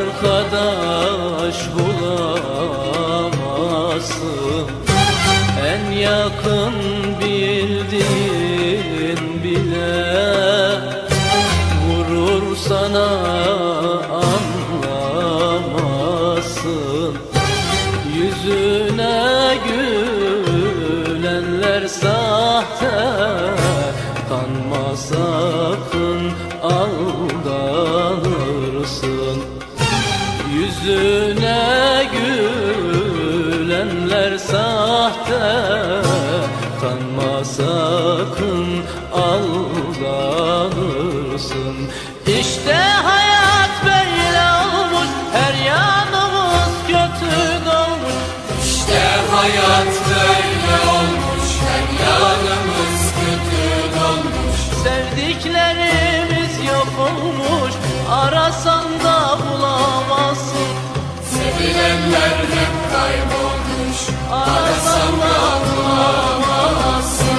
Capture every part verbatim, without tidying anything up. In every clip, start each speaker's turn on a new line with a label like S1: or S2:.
S1: arkadaş bulamazsın. En yakın bildiğin bile vurur sana, anlamazsın. Yüzüne gülenler sahte, kanma sakın, aldanırsın. Yüzüne gülenler sahte, kanma sakın, aldanırsın. İşte hayat böyle olmuş, her yanımız kötü dolmuş.
S2: İşte hayat böyle olmuş, her yanımız kötü dolmuş.
S1: Sevdiklerimiz yok olmuş, arasan da bulamazsın.
S2: Sevilenler hep kaybolmuş, arasan da bulamazsın.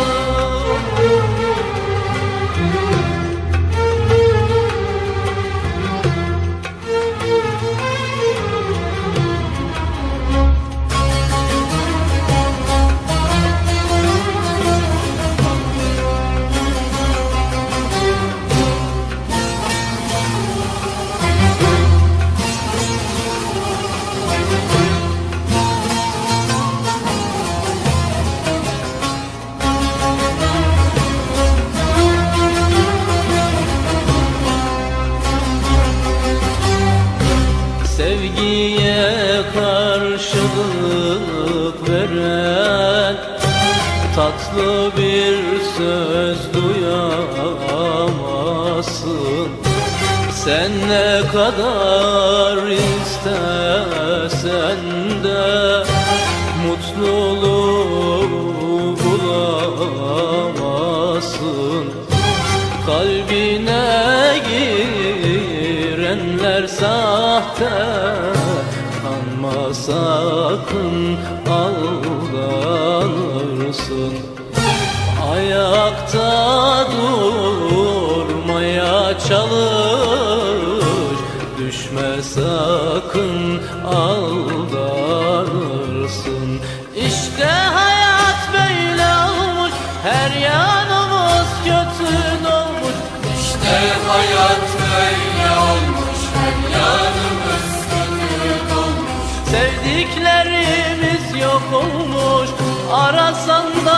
S1: Sevgiye karşılık veren tatlı bir söz duyamazsın. Sen ne kadar istesen de mutluluğu bulamazsın. Kalbine girenler sahte, kanma sakın, aldanırsın. Ayakta durmaya çalış, düşme sakın, aldanırsın. İşte hayat böyle olmuş, her yanımız kötü dolmuş.
S2: İşte hayat böyle olmuş, her yanımız kötü dolmuş.
S1: Sevdiklerimiz yok olmuş, arasan da